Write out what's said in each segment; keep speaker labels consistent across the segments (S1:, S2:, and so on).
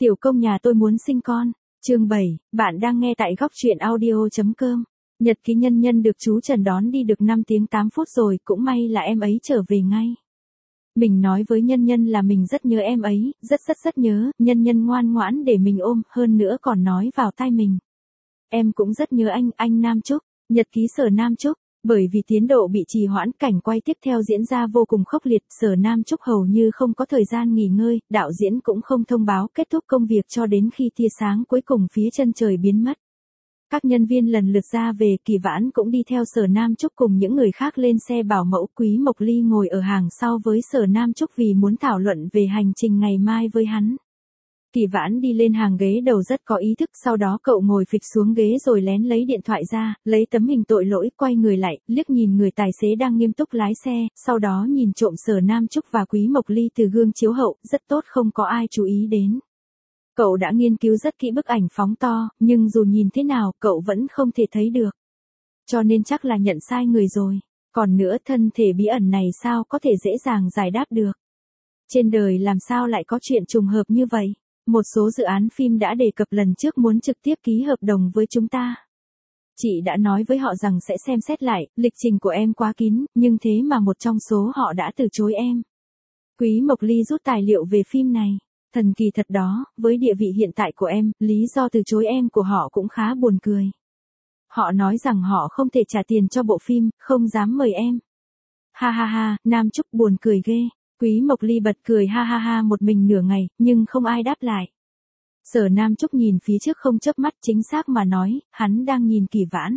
S1: Tiểu công nhà tôi muốn sinh con. Chương 7, bạn đang nghe tại góc truyện audio.com. Nhật ký nhân nhân được chú Trần đón đi được 5 tiếng 8 phút rồi, cũng may là em ấy trở về ngay. Mình nói với nhân nhân là mình rất nhớ em ấy, rất nhớ, nhân nhân ngoan ngoãn để mình ôm, hơn nữa còn nói vào tai mình. Em cũng rất nhớ anh Nam Trúc. Nhật ký Sở Nam Trúc. Bởi vì tiến độ bị trì hoãn, cảnh quay tiếp theo diễn ra vô cùng khốc liệt, Sở Nam Trúc hầu như không có thời gian nghỉ ngơi, đạo diễn cũng không thông báo kết thúc công việc cho đến khi tia sáng cuối cùng phía chân trời biến mất. Các nhân viên lần lượt ra về, Kỳ Vãn cũng đi theo Sở Nam Trúc cùng những người khác lên xe bảo mẫu, Quý Mộc Ly ngồi ở hàng sau với Sở Nam Trúc vì muốn thảo luận về hành trình ngày mai với hắn. Kỳ Vãn đi lên hàng ghế đầu rất có ý thức, sau đó cậu ngồi phịch xuống ghế rồi lén lấy điện thoại ra, lấy tấm hình tội lỗi, quay người lại, liếc nhìn người tài xế đang nghiêm túc lái xe, sau đó nhìn trộm Sở Nam Trúc và Quý Mộc Ly từ gương chiếu hậu, rất tốt không có ai chú ý đến. Cậu đã nghiên cứu rất kỹ bức ảnh phóng to, nhưng dù nhìn thế nào, cậu vẫn không thể thấy được. Cho nên chắc là nhận sai người rồi. Còn nữa, thân thể bí ẩn này sao có thể dễ dàng giải đáp được. Trên đời làm sao lại có chuyện trùng hợp như vậy? Một số dự án phim đã đề cập lần trước muốn trực tiếp ký hợp đồng với chúng ta. Chị đã nói với họ rằng sẽ xem xét lại, lịch trình của em quá kín, nhưng thế mà một trong số họ đã từ chối em. Quý Mộc Ly rút tài liệu về phim này. Thần kỳ thật đó, với địa vị hiện tại của em, lý do từ chối em của họ cũng khá buồn cười. Họ nói rằng họ không thể trả tiền cho bộ phim, không dám mời em. Ha ha ha, Nam Trúc buồn cười ghê. Quý Mộc Ly bật cười ha ha ha một mình nửa ngày, nhưng không ai đáp lại. Sở Nam Trúc nhìn phía trước không chớp mắt, chính xác mà nói, hắn đang nhìn Kỳ Vãn.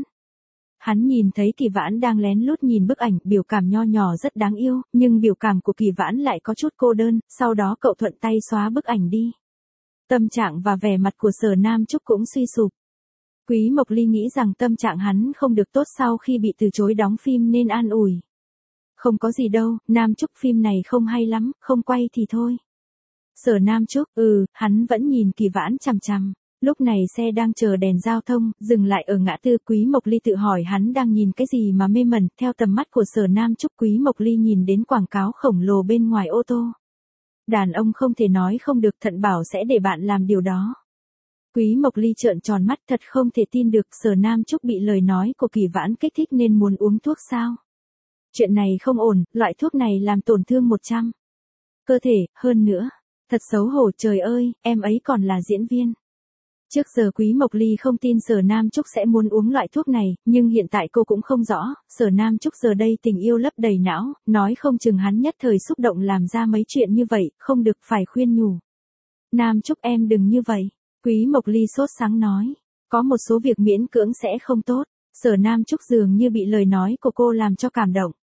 S1: Hắn nhìn thấy Kỳ Vãn đang lén lút nhìn bức ảnh, biểu cảm nho nhỏ rất đáng yêu, nhưng biểu cảm của Kỳ Vãn lại có chút cô đơn, sau đó cậu thuận tay xóa bức ảnh đi. Tâm trạng và vẻ mặt của Sở Nam Trúc cũng suy sụp. Quý Mộc Ly nghĩ rằng tâm trạng hắn không được tốt sau khi bị từ chối đóng phim nên an ủi. Không có gì đâu, Nam Trúc phim này không hay lắm, không quay thì thôi. Sở Nam Trúc, hắn vẫn nhìn Kỳ Vãn chằm chằm. Lúc này xe đang chờ đèn giao thông, dừng lại ở ngã tư. Quý Mộc Ly tự hỏi hắn đang nhìn cái gì mà mê mẩn, theo tầm mắt của Sở Nam Trúc Quý Mộc Ly nhìn đến quảng cáo khổng lồ bên ngoài ô tô. Đàn ông không thể nói không được, thận bảo sẽ để bạn làm điều đó. Quý Mộc Ly trợn tròn mắt, thật không thể tin được Sở Nam Trúc bị lời nói của Kỳ Vãn kích thích nên muốn uống thuốc sao. Chuyện này không ổn, loại thuốc này làm tổn thương 100 cơ thể, hơn nữa. Thật xấu hổ, trời ơi, em ấy còn là diễn viên. Trước giờ Quý Mộc Ly không tin Sở Nam Trúc sẽ muốn uống loại thuốc này, nhưng hiện tại cô cũng không rõ, Sở Nam Trúc giờ đây tình yêu lấp đầy não, nói không chừng hắn nhất thời xúc động làm ra mấy chuyện như vậy, không được phải khuyên nhủ. Nam Trúc em đừng như vậy, Quý Mộc Ly sốt sắng nói, có một số việc miễn cưỡng sẽ không tốt. Sở Nam Trúc dường như bị lời nói của cô làm cho cảm động.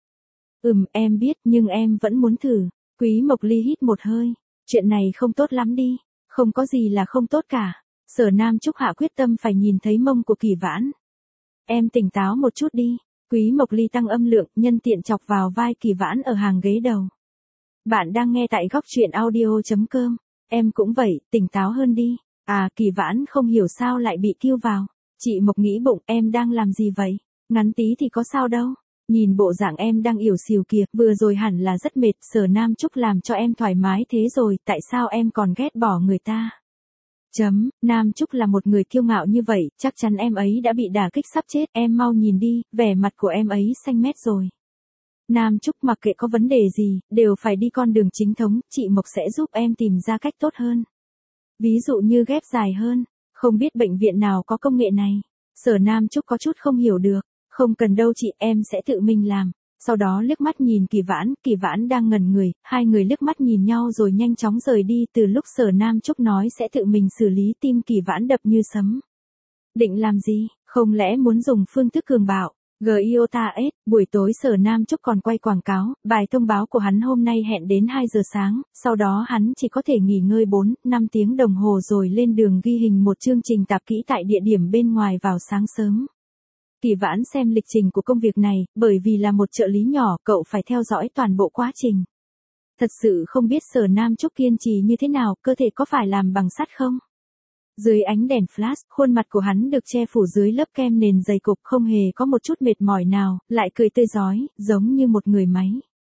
S1: Em biết, nhưng em vẫn muốn thử. Quý Mộc Ly hít một hơi, chuyện này không tốt lắm đi, không có gì là không tốt cả. Sở Nam Trúc hạ quyết tâm phải nhìn thấy mông của Kỳ Vãn. Em tỉnh táo một chút đi. Quý Mộc Ly tăng âm lượng, nhân tiện chọc vào vai Kỳ Vãn ở hàng ghế đầu. Bạn đang nghe tại góc truyện audio.com. Em cũng vậy, tỉnh táo hơn đi. Kỳ Vãn không hiểu sao lại bị kêu vào. Chị Mộc nghĩ bụng, em đang làm gì vậy? Ngắn tí thì có sao đâu. Nhìn bộ dạng em đang ỉu xìu kìa, vừa rồi hẳn là rất mệt, Sở Nam Trúc làm cho em thoải mái thế rồi, tại sao em còn ghét bỏ người ta? Nam Trúc là một người kiêu ngạo như vậy, chắc chắn em ấy đã bị đả kích sắp chết, em mau nhìn đi, vẻ mặt của em ấy xanh mét rồi. Nam Trúc mặc kệ có vấn đề gì, đều phải đi con đường chính thống, chị Mộc sẽ giúp em tìm ra cách tốt hơn. Ví dụ như ghép dài hơn, không biết bệnh viện nào có công nghệ này. Sở Nam Trúc có chút không hiểu được, không cần đâu chị, em sẽ tự mình làm. Sau đó liếc mắt nhìn Kỳ Vãn đang ngẩn người, hai người liếc mắt nhìn nhau rồi nhanh chóng rời đi. Từ lúc Sở Nam Trúc nói sẽ tự mình xử lý, tim Kỳ Vãn đập như sấm. Định làm gì, không lẽ muốn dùng phương thức cường bạo? Giota S, buổi tối Sở Nam Trúc còn quay quảng cáo, bài thông báo của hắn hôm nay hẹn đến 2 giờ sáng, sau đó hắn chỉ có thể nghỉ ngơi 4-5 tiếng đồng hồ rồi lên đường ghi hình một chương trình tạp kỹ tại địa điểm bên ngoài vào sáng sớm. Kỳ Vãn xem lịch trình của công việc này, bởi vì là một trợ lý nhỏ, cậu phải theo dõi toàn bộ quá trình. Thật sự không biết Sở Nam Trúc kiên trì như thế nào, cơ thể có phải làm bằng sắt không? Dưới ánh đèn flash, khuôn mặt của hắn được che phủ dưới lớp kem nền dày cục, không hề có một chút mệt mỏi nào, lại cười tươi rói, giống như một người máy.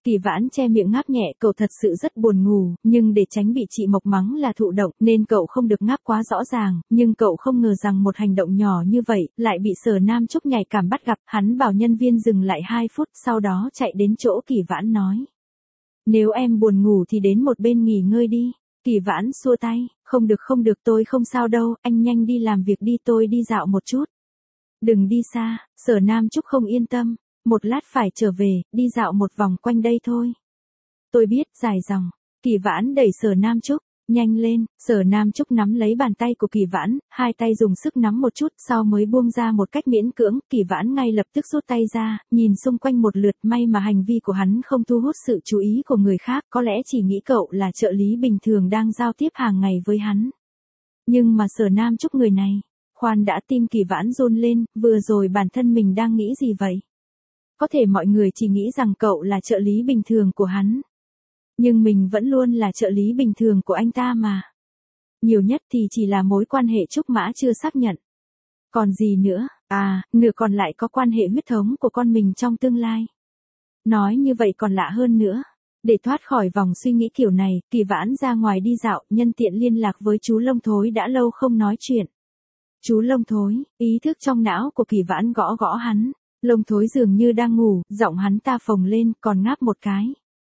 S1: Kỳ Vãn che miệng ngáp nhẹ, cậu thật sự rất buồn ngủ, nhưng để tránh bị chị Mộc mắng là thụ động nên cậu không được ngáp quá rõ ràng, nhưng cậu không ngờ rằng một hành động nhỏ như vậy lại bị Sở Nam Trúc nhạy cảm bắt gặp, hắn bảo nhân viên dừng lại 2 phút, sau đó chạy đến chỗ Kỳ Vãn nói. Nếu em buồn ngủ thì đến một bên nghỉ ngơi đi. Kỳ Vãn xua tay, không được tôi không sao đâu, anh nhanh đi làm việc đi, tôi đi dạo một chút. Đừng đi xa, Sở Nam Trúc không yên tâm, một lát phải trở về, đi dạo một vòng quanh đây thôi. Tôi biết, dài dòng. Kỳ Vãn đẩy Sở Nam Trúc, nhanh lên, Sở Nam Trúc nắm lấy bàn tay của Kỳ Vãn, hai tay dùng sức nắm một chút sau mới buông ra một cách miễn cưỡng, Kỳ Vãn ngay lập tức rút tay ra, nhìn xung quanh một lượt, may mà hành vi của hắn không thu hút sự chú ý của người khác, có lẽ chỉ nghĩ cậu là trợ lý bình thường đang giao tiếp hàng ngày với hắn. Nhưng mà Sở Nam Trúc người này, khoan đã, tim Kỳ Vãn run lên, vừa rồi bản thân mình đang nghĩ gì vậy? Có thể mọi người chỉ nghĩ rằng cậu là trợ lý bình thường của hắn. Nhưng mình vẫn luôn là trợ lý bình thường của anh ta mà. Nhiều nhất thì chỉ là mối quan hệ trúc mã chưa xác nhận. Còn gì nữa, nửa còn lại có quan hệ huyết thống của con mình trong tương lai. Nói như vậy còn lạ hơn nữa. Để thoát khỏi vòng suy nghĩ kiểu này, Kỳ Vãn ra ngoài đi dạo, nhân tiện liên lạc với chú Lông Thối đã lâu không nói chuyện. Chú Lông Thối, ý thức trong não của Kỳ Vãn gõ gõ hắn. Lông Thối dường như đang ngủ, giọng hắn ta phồng lên, còn ngáp một cái.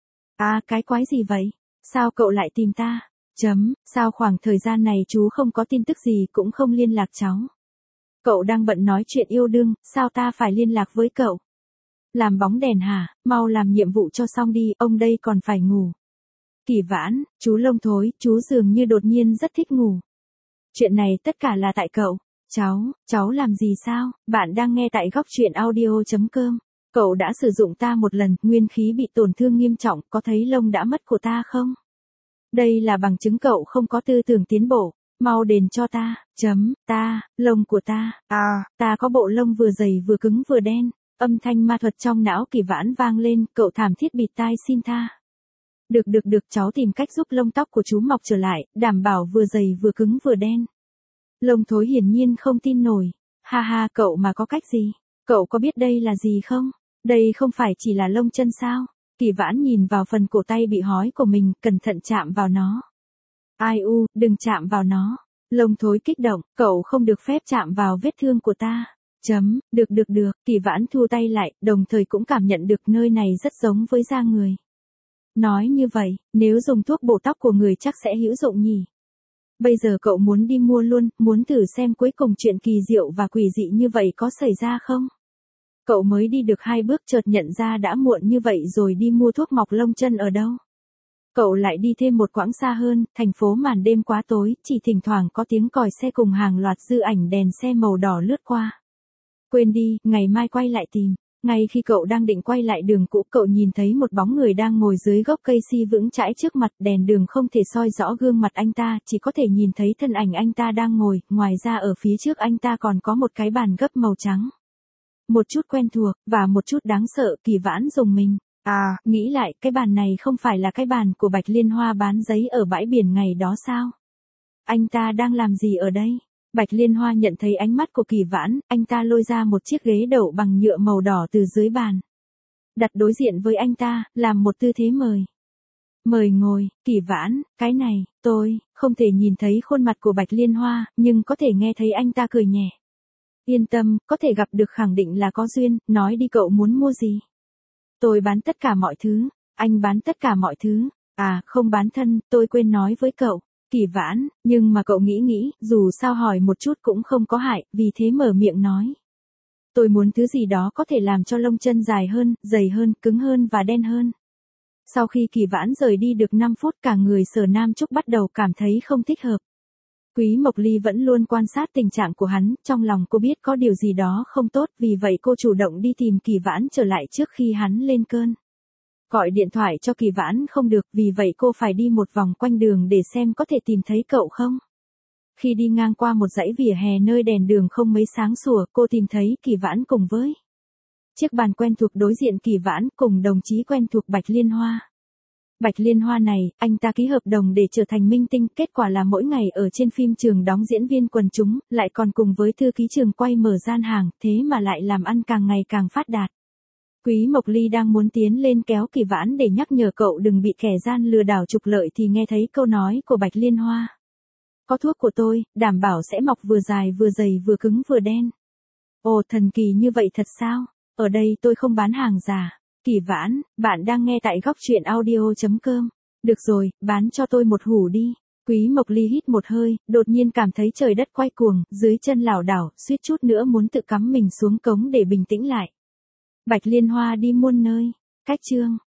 S1: Cái quái gì vậy? Sao cậu lại tìm ta? Sao khoảng thời gian này chú không có tin tức gì cũng không liên lạc cháu? Cậu đang bận nói chuyện yêu đương, sao ta phải liên lạc với cậu? Làm bóng đèn hả? Mau làm nhiệm vụ cho xong đi, ông đây còn phải ngủ. Kỳ Vãn, chú Lông Thối, chú dường như đột nhiên rất thích ngủ. Chuyện này tất cả là tại cậu. Cháu làm gì sao? Bạn đang nghe tại góc truyện audio.com. Cậu đã sử dụng ta một lần, nguyên khí bị tổn thương nghiêm trọng, có thấy lông đã mất của ta không? Đây là bằng chứng cậu không có tư tưởng tiến bộ. Mau đền cho ta. Lông của ta. Ta có bộ lông vừa dày vừa cứng vừa đen. Âm thanh ma thuật trong não Kỳ Vãn vang lên, cậu thảm thiết bịt tai xin tha. Được, cháu tìm cách giúp lông tóc của chú mọc trở lại, đảm bảo vừa dày vừa cứng vừa đen. Lông Thối hiển nhiên không tin nổi. Ha, cậu mà có cách gì? Cậu có biết đây là gì không? Đây không phải chỉ là lông chân sao? Kỳ Vãn nhìn vào phần cổ tay bị hói của mình, cẩn thận chạm vào nó. Đừng chạm vào nó. Lông Thối kích động, cậu không được phép chạm vào vết thương của ta. Được, Kỳ Vãn thu tay lại, đồng thời cũng cảm nhận được nơi này rất giống với da người. Nói như vậy, nếu dùng thuốc bổ tóc của người chắc sẽ hữu dụng nhỉ? Bây giờ cậu muốn đi mua luôn, muốn thử xem cuối cùng chuyện kỳ diệu và quỷ dị như vậy có xảy ra không? Cậu mới đi được 2 bước chợt nhận ra đã muộn như vậy rồi, đi mua thuốc mọc lông chân ở đâu? Cậu lại đi thêm một quãng xa hơn, thành phố màn đêm quá tối, chỉ thỉnh thoảng có tiếng còi xe cùng hàng loạt dư ảnh đèn xe màu đỏ lướt qua. Quên đi, ngày mai quay lại tìm. Ngay khi cậu đang định quay lại đường cũ, cậu nhìn thấy một bóng người đang ngồi dưới gốc cây si vững chãi trước mặt, đèn đường không thể soi rõ gương mặt anh ta, chỉ có thể nhìn thấy thân ảnh anh ta đang ngồi, ngoài ra ở phía trước anh ta còn có một cái bàn gấp màu trắng. Một chút quen thuộc, và một chút đáng sợ, Kỳ Vãn rùng mình. Nghĩ lại, cái bàn này không phải là cái bàn của Bạch Liên Hoa bán giấy ở bãi biển ngày đó sao? Anh ta đang làm gì ở đây? Bạch Liên Hoa nhận thấy ánh mắt của Kỳ Vãn, anh ta lôi ra một chiếc ghế đậu bằng nhựa màu đỏ từ dưới bàn. Đặt đối diện với anh ta, làm một tư thế mời. Mời ngồi, Kỳ Vãn, cái này, tôi, không thể nhìn thấy khuôn mặt của Bạch Liên Hoa, nhưng có thể nghe thấy anh ta cười nhẹ. Yên tâm, có thể gặp được khẳng định là có duyên, nói đi cậu muốn mua gì? Tôi bán tất cả mọi thứ, anh bán tất cả mọi thứ. Không bán thân, tôi quên nói với cậu. Kỳ Vãn, nhưng mà cậu nghĩ, dù sao hỏi một chút cũng không có hại, vì thế mở miệng nói. Tôi muốn thứ gì đó có thể làm cho lông chân dài hơn, dày hơn, cứng hơn và đen hơn. Sau khi Kỳ Vãn rời đi được 5 phút, cả người Sở Nam Trúc bắt đầu cảm thấy không thích hợp. Quý Mộc Ly vẫn luôn quan sát tình trạng của hắn, trong lòng cô biết có điều gì đó không tốt, vì vậy cô chủ động đi tìm Kỳ Vãn trở lại trước khi hắn lên cơn. Gọi điện thoại cho Kỳ Vãn không được, vì vậy cô phải đi một vòng quanh đường để xem có thể tìm thấy cậu không. Khi đi ngang qua một dãy vỉa hè nơi đèn đường không mấy sáng sủa, cô tìm thấy Kỳ Vãn cùng với chiếc bàn quen thuộc đối diện Kỳ Vãn cùng đồng chí quen thuộc Bạch Liên Hoa. Bạch Liên Hoa này, anh ta ký hợp đồng để trở thành minh tinh, kết quả là mỗi ngày ở trên phim trường đóng diễn viên quần chúng, lại còn cùng với thư ký trường quay mở gian hàng, thế mà lại làm ăn càng ngày càng phát đạt. Quý Mộc Ly đang muốn tiến lên kéo Kỳ Vãn để nhắc nhở cậu đừng bị kẻ gian lừa đảo trục lợi thì nghe thấy câu nói của Bạch Liên Hoa. Có thuốc của tôi, đảm bảo sẽ mọc vừa dài vừa dày vừa cứng vừa đen. Ồ, thần kỳ như vậy thật sao? Ở đây tôi không bán hàng giả. Kỳ Vãn, bạn đang nghe tại góc truyện audio.com. Được rồi, bán cho tôi một hũ đi. Quý Mộc Ly hít một hơi, đột nhiên cảm thấy trời đất quay cuồng, dưới chân lảo đảo, suýt chút nữa muốn tự cắm mình xuống cống để bình tĩnh lại. Bạch Liên Hoa đi muôn nơi. Cách chương